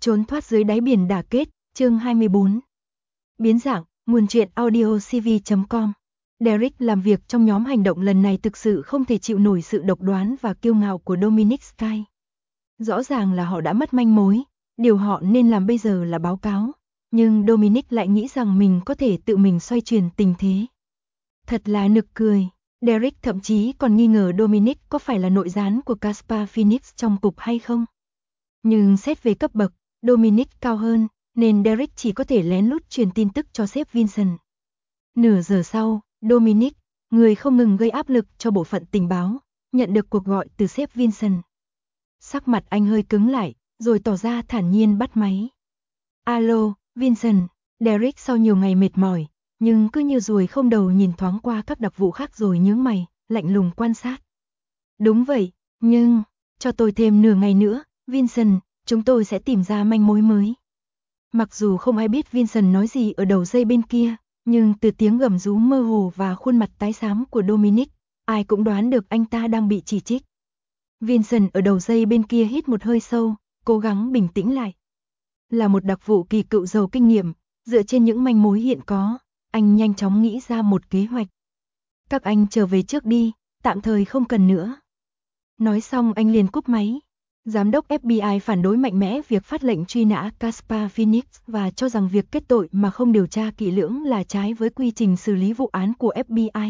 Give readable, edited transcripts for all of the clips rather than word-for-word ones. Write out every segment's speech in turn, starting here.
Trốn thoát dưới đáy biển đả kết, chương 24. Biến dạng, nguồn truyện audio cv.com. Derek làm việc trong nhóm hành động lần này thực sự không thể chịu nổi sự độc đoán và kiêu ngạo của Dominic Sky. Rõ ràng là họ đã mất manh mối, điều họ nên làm bây giờ là báo cáo, nhưng Dominic lại nghĩ rằng mình có thể tự mình xoay chuyển tình thế. Thật là nực cười, Derek thậm chí còn nghi ngờ Dominic có phải là nội gián của Caspar Phoenix trong cục hay không. Nhưng xét về cấp bậc, Dominic cao hơn, nên Derek chỉ có thể lén lút truyền tin tức cho sếp Vincent. Nửa giờ sau, Dominic, người không ngừng gây áp lực cho bộ phận tình báo, nhận được cuộc gọi từ sếp Vincent. Sắc mặt anh hơi cứng lại, rồi tỏ ra thản nhiên bắt máy. Alo, Vincent, Derek sau nhiều ngày mệt mỏi, nhưng cứ như ruồi không đầu nhìn thoáng qua các đặc vụ khác rồi nhướng mày, lạnh lùng quan sát. Đúng vậy, nhưng, cho tôi thêm nửa ngày nữa, Vincent, chúng tôi sẽ tìm ra manh mối mới. Mặc dù không ai biết Vincent nói gì ở đầu dây bên kia, nhưng từ tiếng gầm rú mơ hồ và khuôn mặt tái xám của Dominic, ai cũng đoán được anh ta đang bị chỉ trích. Vincent ở đầu dây bên kia hít một hơi sâu, cố gắng bình tĩnh lại. Là một đặc vụ kỳ cựu giàu kinh nghiệm, dựa trên những manh mối hiện có, anh nhanh chóng nghĩ ra một kế hoạch. Các anh trở về trước đi, tạm thời không cần nữa. Nói xong anh liền cúp máy. Giám đốc FBI phản đối mạnh mẽ việc phát lệnh truy nã Caspar Phoenix và cho rằng việc kết tội mà không điều tra kỹ lưỡng là trái với quy trình xử lý vụ án của FBI.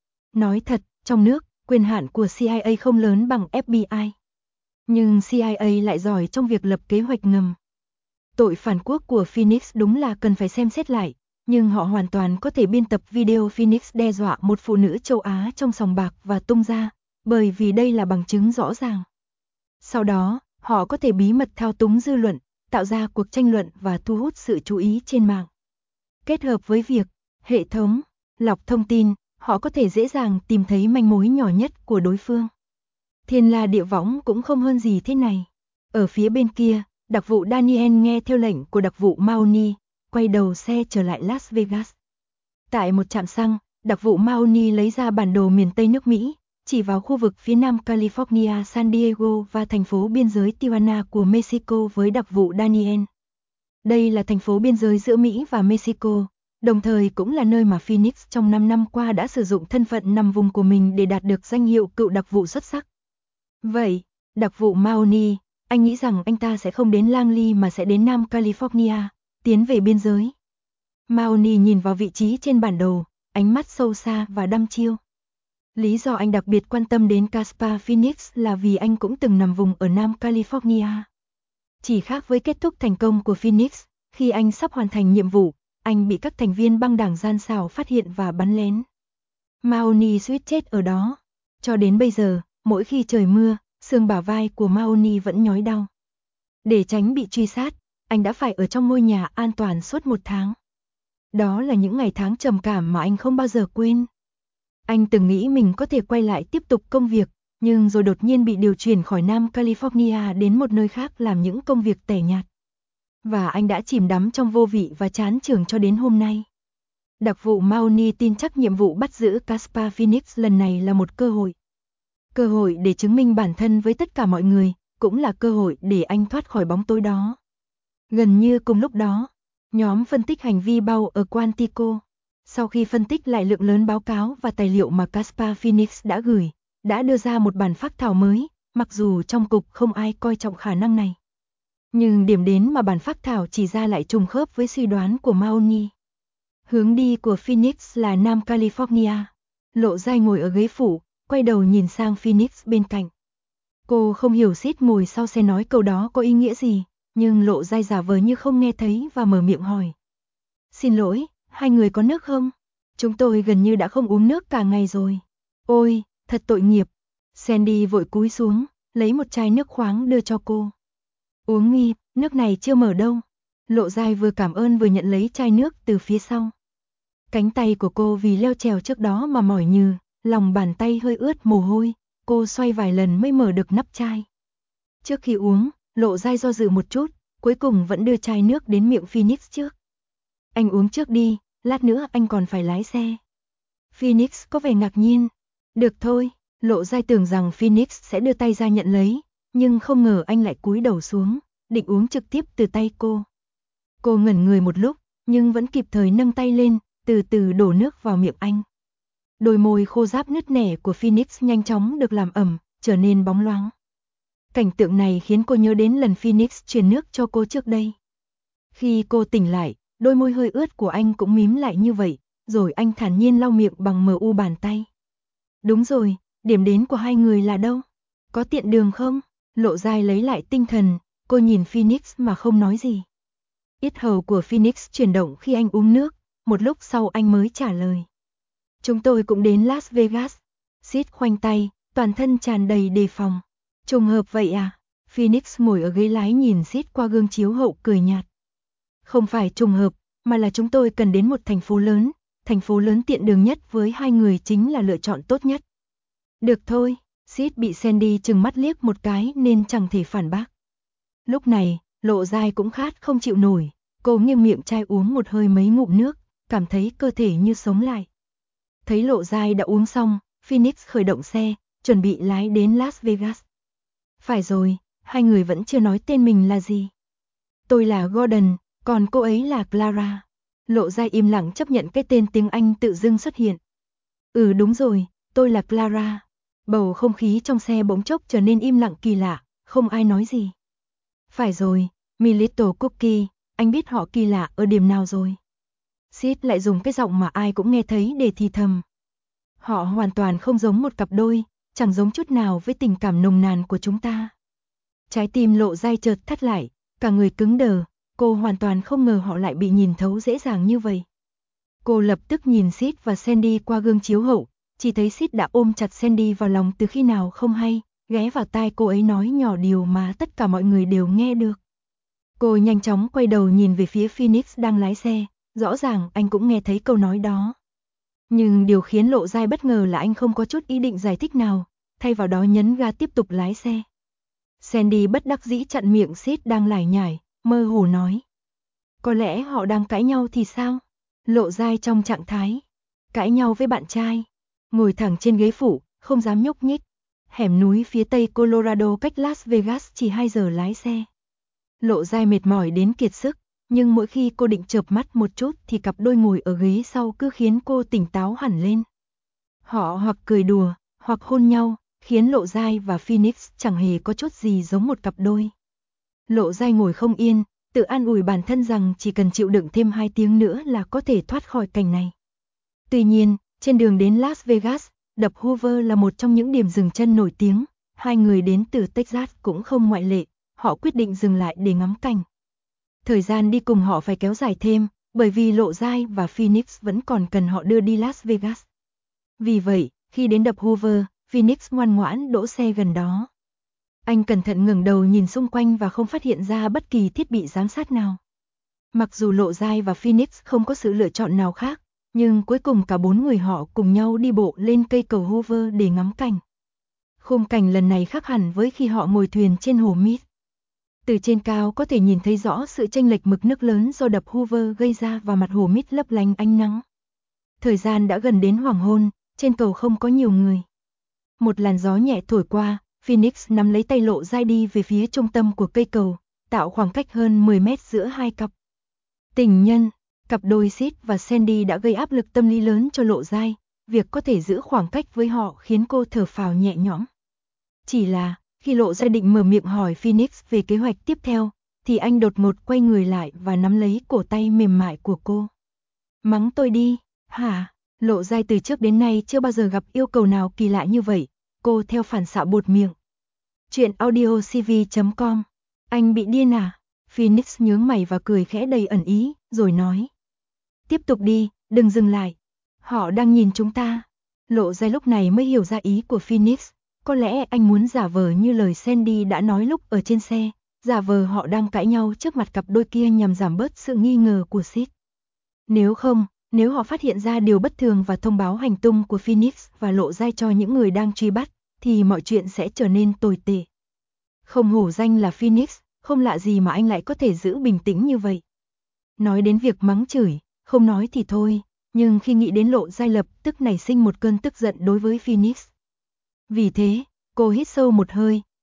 Nói thật, trong nước, quyền hạn của CIA không lớn bằng FBI. Nhưng CIA lại giỏi trong việc lập kế hoạch ngầm. Tội phản quốc của Phoenix đúng là cần phải xem xét lại, nhưng họ hoàn toàn có thể biên tập video Phoenix đe dọa một phụ nữ châu Á trong sòng bạc và tung ra, bởi vì đây là bằng chứng rõ ràng. Sau đó, họ có thể bí mật thao túng dư luận, tạo ra cuộc tranh luận và thu hút sự chú ý trên mạng. Kết hợp với việc, hệ thống, lọc thông tin, họ có thể dễ dàng tìm thấy manh mối nhỏ nhất của đối phương. Thiên la địa võng cũng không hơn gì thế này. Ở phía bên kia, đặc vụ Daniel nghe theo lệnh của đặc vụ Mahoney, quay đầu xe trở lại Las Vegas. Tại một trạm xăng, đặc vụ Mahoney lấy ra bản đồ miền Tây nước Mỹ, chỉ vào khu vực phía nam California, San Diego và thành phố biên giới Tijuana của Mexico với đặc vụ Daniel. Đây là thành phố biên giới giữa Mỹ và Mexico, đồng thời cũng là nơi mà Phoenix trong 5 năm qua đã sử dụng thân phận nằm vùng của mình để đạt được danh hiệu cựu đặc vụ xuất sắc. Vậy, đặc vụ Mahoney, anh nghĩ rằng anh ta sẽ không đến Langley mà sẽ đến Nam California, tiến về biên giới. Mahoney nhìn vào vị trí trên bản đồ, ánh mắt sâu xa và đăm chiêu. Lý do anh đặc biệt quan tâm đến Caspar Phoenix là vì anh cũng từng nằm vùng ở Nam California. Chỉ khác với kết thúc thành công của Phoenix, khi anh sắp hoàn thành nhiệm vụ, anh bị các thành viên băng đảng gian xảo phát hiện và bắn lén. Mahoney suýt chết ở đó. Cho đến bây giờ, mỗi khi trời mưa, xương bả vai của Mahoney vẫn nhói đau. Để tránh bị truy sát, anh đã phải ở trong ngôi nhà an toàn suốt 1 tháng. Đó là những ngày tháng trầm cảm mà anh không bao giờ quên. Anh từng nghĩ mình có thể quay lại tiếp tục công việc, nhưng rồi đột nhiên bị điều chuyển khỏi Nam California đến một nơi khác làm những công việc tẻ nhạt. Và anh đã chìm đắm trong vô vị và chán chường cho đến hôm nay. Đặc vụ Mahoney tin chắc nhiệm vụ bắt giữ Caspar Phoenix lần này là một cơ hội. Cơ hội để chứng minh bản thân với tất cả mọi người, cũng là cơ hội để anh thoát khỏi bóng tối đó. Gần như cùng lúc đó, nhóm phân tích hành vi bao ở Quantico, sau khi phân tích lại lượng lớn báo cáo và tài liệu mà Caspar Phoenix đã gửi, đã đưa ra một bản phác thảo mới, mặc dù trong cục không ai coi trọng khả năng này. Nhưng điểm đến mà bản phác thảo chỉ ra lại trùng khớp với suy đoán của Mahoney. Hướng đi của Phoenix là Nam California. Lộ Giai ngồi ở ghế phụ, quay đầu nhìn sang Phoenix bên cạnh. Cô không hiểu Sid ngồi sau xe nói câu đó có ý nghĩa gì, nhưng Lộ Giai giả vờ như không nghe thấy và mở miệng hỏi. Xin lỗi, hai người có nước không? Chúng tôi gần như đã không uống nước cả ngày rồi. Ôi, thật tội nghiệp. Sandy vội cúi xuống, lấy một chai nước khoáng đưa cho cô. Uống đi, nước này chưa mở đâu. Lộ Giai vừa cảm ơn vừa nhận lấy chai nước từ phía sau. Cánh tay của cô vì leo trèo trước đó mà mỏi nhừ, lòng bàn tay hơi ướt mồ hôi, cô xoay vài lần mới mở được nắp chai. Trước khi uống, Lộ Giai do dự một chút, cuối cùng vẫn đưa chai nước đến miệng Phoenix trước. Anh uống trước đi, lát nữa anh còn phải lái xe. Phoenix có vẻ ngạc nhiên. Được thôi, Lộ Giai tưởng rằng Phoenix sẽ đưa tay ra nhận lấy, nhưng không ngờ anh lại cúi đầu xuống, định uống trực tiếp từ tay cô. Cô ngẩn người một lúc, nhưng vẫn kịp thời nâng tay lên, từ từ đổ nước vào miệng anh. Đôi môi khô ráp nứt nẻ của Phoenix nhanh chóng được làm ẩm, trở nên bóng loáng. Cảnh tượng này khiến cô nhớ đến lần Phoenix truyền nước cho cô trước đây. Khi cô tỉnh lại, đôi môi hơi ướt của anh cũng mím lại như vậy, rồi anh thản nhiên lau miệng bằng MU bàn tay. Đúng rồi, điểm đến của hai người là đâu? Có tiện đường không? Lộ Giai lấy lại tinh thần, cô nhìn Phoenix mà không nói gì. Yết hầu của Phoenix chuyển động khi anh uống nước, một lúc sau anh mới trả lời. Chúng tôi cũng đến Las Vegas. Sid khoanh tay, toàn thân tràn đầy đề phòng. Trùng hợp vậy à? Phoenix ngồi ở ghế lái nhìn Sid qua gương chiếu hậu cười nhạt. Không phải trùng hợp, mà là chúng tôi cần đến một thành phố lớn tiện đường nhất với hai người chính là lựa chọn tốt nhất. Được thôi, Sid bị Sandy trừng mắt liếc một cái nên chẳng thể phản bác. Lúc này, Lộ Giai cũng khát không chịu nổi, cô nghiêng miệng chai uống một hơi mấy ngụm nước, cảm thấy cơ thể như sống lại. Thấy Lộ Giai đã uống xong, Phoenix khởi động xe, chuẩn bị lái đến Las Vegas. Phải rồi, hai người vẫn chưa nói tên mình là gì. Tôi là Gordon, còn cô ấy là Clara. Lộ Giai im lặng chấp nhận cái tên tiếng Anh tự dưng xuất hiện. Ừ đúng rồi, tôi là Clara. Bầu không khí trong xe bỗng chốc trở nên im lặng kỳ lạ, không ai nói gì. Phải rồi, My Little Cookie, anh biết họ kỳ lạ ở điểm nào rồi? Sid lại dùng cái giọng mà ai cũng nghe thấy để thì thầm. Họ hoàn toàn không giống một cặp đôi, chẳng giống chút nào với tình cảm nồng nàn của chúng ta. Trái tim Lộ Giai chợt thắt lại, cả người cứng đờ, cô hoàn toàn không ngờ họ lại bị nhìn thấu dễ dàng như vậy. Cô lập tức nhìn Sid và Sandy qua gương chiếu hậu, chỉ thấy Sid đã ôm chặt Sandy vào lòng từ khi nào không hay, ghé vào tai cô ấy nói nhỏ điều mà tất cả mọi người đều nghe được. Cô nhanh chóng quay đầu nhìn về phía Phoenix đang lái xe, rõ ràng anh cũng nghe thấy câu nói đó. Nhưng điều khiến Lộ Giai bất ngờ là anh không có chút ý định giải thích nào, thay vào đó nhấn ga tiếp tục lái xe. Sandy bất đắc dĩ chặn miệng Sid đang lải nhải, mơ hồ nói. Có lẽ họ đang cãi nhau thì sao? Lộ Giai trong trạng thái cãi nhau với bạn trai, ngồi thẳng trên ghế phụ, không dám nhúc nhích. Hẻm núi phía tây Colorado cách Las Vegas chỉ 2 giờ lái xe. Lộ Giai mệt mỏi đến kiệt sức, nhưng mỗi khi cô định chợp mắt một chút thì cặp đôi ngồi ở ghế sau cứ khiến cô tỉnh táo hẳn lên. Họ hoặc cười đùa, hoặc hôn nhau, khiến Lộ Giai và Phoenix chẳng hề có chút gì giống một cặp đôi. Lộ Giai ngồi không yên, tự an ủi bản thân rằng chỉ cần chịu đựng thêm 2 tiếng nữa là có thể thoát khỏi cảnh này. Tuy nhiên, trên đường đến Las Vegas, đập Hoover là một trong những điểm dừng chân nổi tiếng, hai người đến từ Texas cũng không ngoại lệ, họ quyết định dừng lại để ngắm cảnh. Thời gian đi cùng họ phải kéo dài thêm, bởi vì Lộ Giai và Phoenix vẫn còn cần họ đưa đi Las Vegas. Vì vậy, khi đến đập Hoover, Phoenix ngoan ngoãn đỗ xe gần đó. Anh cẩn thận ngẩng đầu nhìn xung quanh và không phát hiện ra bất kỳ thiết bị giám sát nào. Mặc dù Lộ Giai và Phoenix không có sự lựa chọn nào khác, nhưng cuối cùng cả 4 người họ cùng nhau đi bộ lên cây cầu Hoover để ngắm cảnh. Khung cảnh lần này khác hẳn với khi họ ngồi thuyền trên hồ Mead. Từ trên cao có thể nhìn thấy rõ sự chênh lệch mực nước lớn do đập Hoover gây ra và mặt hồ Mead lấp lánh ánh nắng. Thời gian đã gần đến hoàng hôn, trên cầu không có nhiều người. Một làn gió nhẹ thổi qua, Phoenix nắm lấy tay Lộ Giai đi về phía trung tâm của cây cầu, tạo khoảng cách hơn 10 mét giữa hai cặp tình nhân. Cặp đôi Sid và Sandy đã gây áp lực tâm lý lớn cho Lộ Giai, việc có thể giữ khoảng cách với họ khiến cô thở phào nhẹ nhõm. Chỉ là, khi Lộ Giai định mở miệng hỏi Phoenix về kế hoạch tiếp theo, thì anh đột ngột quay người lại và nắm lấy cổ tay mềm mại của cô. Mắng tôi đi, hả? Lộ Giai từ trước đến nay chưa bao giờ gặp yêu cầu nào kỳ lạ như vậy, cô theo phản xạ buột miệng. Chuyện audiocv.com. Anh bị điên à? Phoenix nhướng mày và cười khẽ đầy ẩn ý, rồi nói. Tiếp tục đi, đừng dừng lại. Họ đang nhìn chúng ta. Lộ Giai lúc này mới hiểu ra ý của Phoenix. Có lẽ anh muốn giả vờ như lời Sandy đã nói lúc ở trên xe, giả vờ họ đang cãi nhau trước mặt cặp đôi kia nhằm giảm bớt sự nghi ngờ của Sid. Nếu họ phát hiện ra điều bất thường và thông báo hành tung của Phoenix và Lộ Giai cho những người đang truy bắt, thì mọi chuyện sẽ trở nên tồi tệ. Không hổ danh là Phoenix, không lạ gì mà anh lại có thể giữ bình tĩnh như vậy. Nói đến việc mắng chửi, không nói thì thôi, nhưng khi nghĩ đến Lộ Giai lập tức nảy sinh một cơn tức giận đối với Phoenix. Vì thế, cô hít sâu một hơi,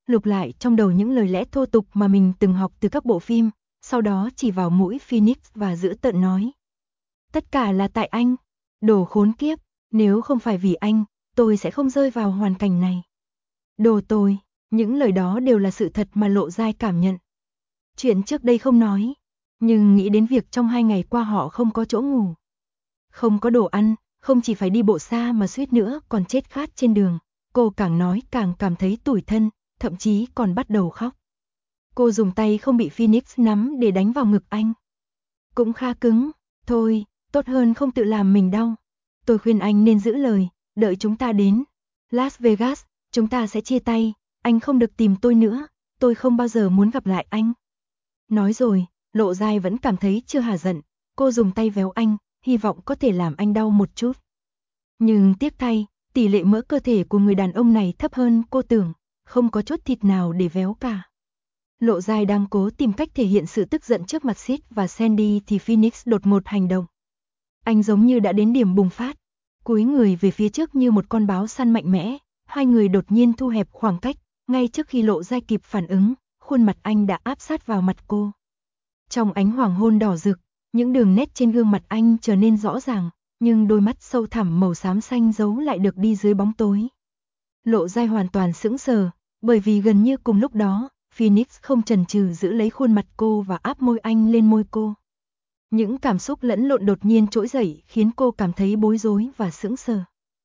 lục lại trong đầu những lời lẽ thô tục mà mình từng học từ các bộ phim, sau đó chỉ vào mũi Phoenix và dữ tợn nói. Tất cả là tại anh, đồ khốn kiếp, nếu không phải vì anh, tôi sẽ không rơi vào hoàn cảnh này. Đồ tồi, những lời đó đều là sự thật mà Lộ Giai cảm nhận. Chuyện trước đây không nói, nhưng nghĩ đến việc trong 2 ngày qua họ không có chỗ ngủ, không có đồ ăn, không chỉ phải đi bộ xa mà suýt nữa còn chết khát trên đường, cô càng nói càng cảm thấy tủi thân, thậm chí còn bắt đầu khóc. Cô dùng tay không bị Phoenix nắm để đánh vào ngực anh. Cũng khá cứng, thôi, tốt hơn không tự làm mình đau. Tôi khuyên anh nên giữ lời, đợi chúng ta đến Las Vegas, chúng ta sẽ chia tay, anh không được tìm tôi nữa, tôi không bao giờ muốn gặp lại anh. Nói rồi, Lộ Giai vẫn cảm thấy chưa hả giận, cô dùng tay véo anh, hy vọng có thể làm anh đau một chút. Nhưng tiếc thay, tỷ lệ mỡ cơ thể của người đàn ông này thấp hơn cô tưởng, không có chút thịt nào để véo cả. Lộ Giai đang cố tìm cách thể hiện sự tức giận trước mặt Sid và Sandy thì Phoenix đột ngột hành động. Anh giống như đã đến điểm bùng phát, cúi người về phía trước như một con báo săn mạnh mẽ, hai người đột nhiên thu hẹp khoảng cách, ngay trước khi Lộ Giai kịp phản ứng, khuôn mặt anh đã áp sát vào mặt cô. Trong ánh hoàng hôn đỏ rực, những đường nét trên gương mặt anh trở nên rõ ràng, nhưng đôi mắt sâu thẳm màu xám xanh giấu lại được đi dưới bóng tối. Lộ Giai hoàn toàn sững sờ, bởi vì gần như cùng lúc đó, Phoenix không chần chừ giữ lấy khuôn mặt cô và áp môi anh lên môi cô. Những cảm xúc lẫn lộn đột nhiên trỗi dậy khiến cô cảm thấy bối rối và sững sờ.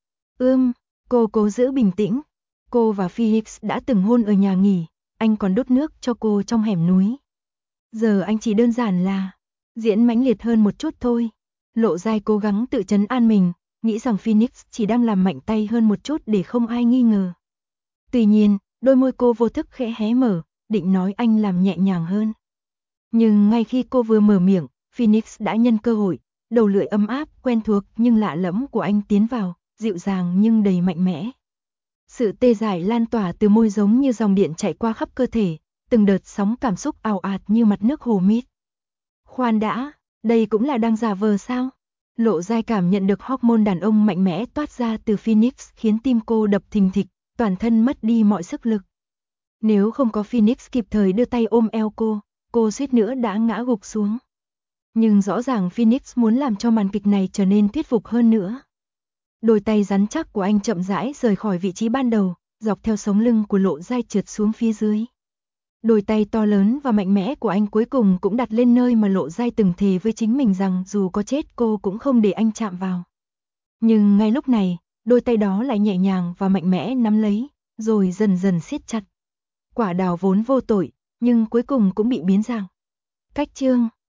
Cô cố giữ bình tĩnh. Cô và Phoenix đã từng hôn ở nhà nghỉ, anh còn đốt nước cho cô trong hẻm núi. Giờ anh chỉ đơn giản là diễn mãnh liệt hơn một chút thôi. Lộ Giai cố gắng tự trấn an mình, nghĩ rằng Phoenix chỉ đang làm mạnh tay hơn một chút để không ai nghi ngờ. Tuy nhiên, đôi môi cô vô thức khẽ hé mở, định nói anh làm nhẹ nhàng hơn. Nhưng ngay khi cô vừa mở miệng, Phoenix đã nhân cơ hội, đầu lưỡi ấm áp, quen thuộc nhưng lạ lẫm của anh tiến vào, dịu dàng nhưng đầy mạnh mẽ. Sự tê dại lan tỏa từ môi giống như dòng điện chạy qua khắp cơ thể, từng đợt sóng cảm xúc ào ạt như mặt nước hồ mít. Khoan đã, đây cũng là đang giả vờ sao? Lộ Giai cảm nhận được hormone đàn ông mạnh mẽ toát ra từ Phoenix khiến tim cô đập thình thịch, toàn thân mất đi mọi sức lực. Nếu không có Phoenix kịp thời đưa tay ôm eo cô suýt nữa đã ngã gục xuống. Nhưng rõ ràng Phoenix muốn làm cho màn kịch này trở nên thuyết phục hơn nữa. Đôi tay rắn chắc của anh chậm rãi rời khỏi vị trí ban đầu, dọc theo sống lưng của Lộ Giai trượt xuống phía dưới. Đôi tay to lớn và mạnh mẽ của anh cuối cùng cũng đặt lên nơi mà Lộ Giai từng thề với chính mình rằng dù có chết cô cũng không để anh chạm vào. Nhưng ngay lúc này, đôi tay đó lại nhẹ nhàng và mạnh mẽ nắm lấy, rồi dần dần siết chặt. Quả đào vốn vô tội, nhưng cuối cùng cũng bị biến dạng. Cách chương